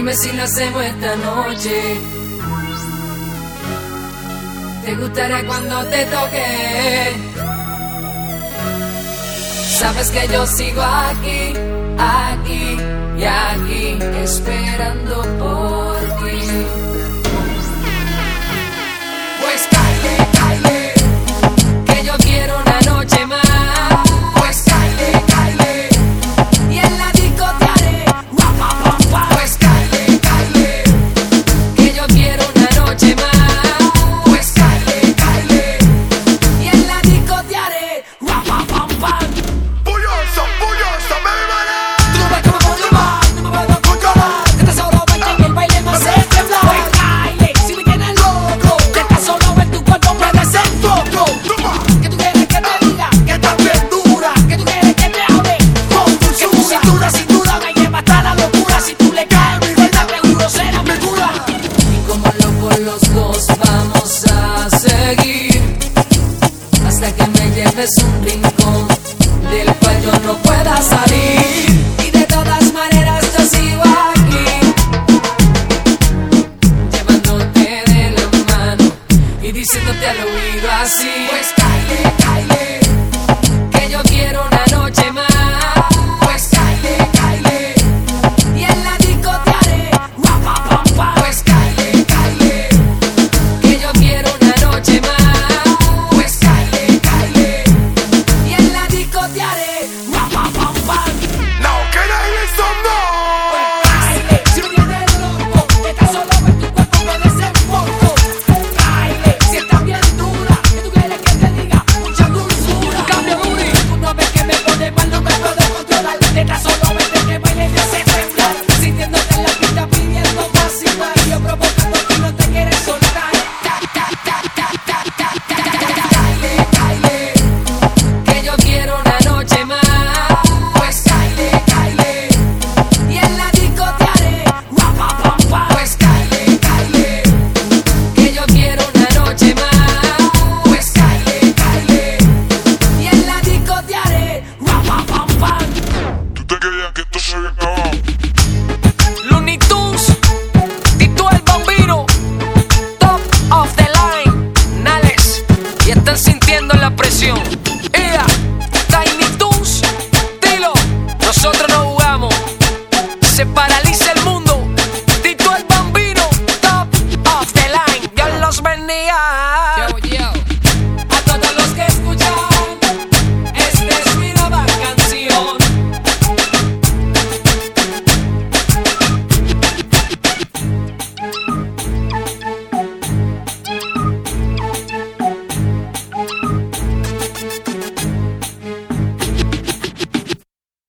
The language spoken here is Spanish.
Dime si lo hacemos esta noche. ¿Te gustará cuando te toque? Sabes que yo sigo aquí, aquí y aquí, esperando por ti. Pues cáele, cáele, que yo quiero una noche más. Pues cáele, cáele, y en la disco te haré guapa, guapa. Pues cáele, cáele, que yo quiero una noche más. Pues cáele, cáele, y en la disco te haré guapa, guapa. Bullosa, baby, mana. Tú no ves cómo voy a amar, no me puedo controlar. Que te solo ven que el baile me hace temblar. Pues cáele, si me tienes loco, que te solo ven tu cuerpo me desenfoco. Que tú quieres que te diga que estás bien dura, que tú quieres que te hable con dulzura. Que tu cintura, cintura me lleva hasta la locura. Si tú le caes, mi verdad seguro será mi cura. Y como locos los dos vamos a seguir hasta que me lleves un rincón del cual yo no pueda salir. Y de todas maneras yo sigo aquí, llevándote de la mano y diciéndote al oído así.